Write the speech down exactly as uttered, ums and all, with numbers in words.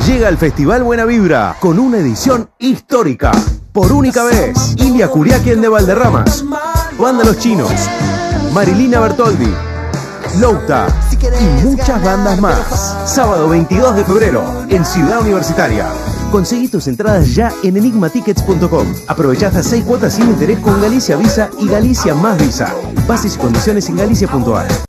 Llega al Festival Buena Vibra con una edición histórica. Por única vez, Ilia Kuriakien de Valderramas, Banda Los Chinos, Marilina Bertoldi, Louta y muchas bandas más. Sábado veintidós de febrero en Ciudad Universitaria. Conseguí tus entradas ya en enigma tickets punto com. Aprovechá hasta seis cuotas sin interés con Galicia Visa y Galicia más Visa. Bases y condiciones en galicia punto ar.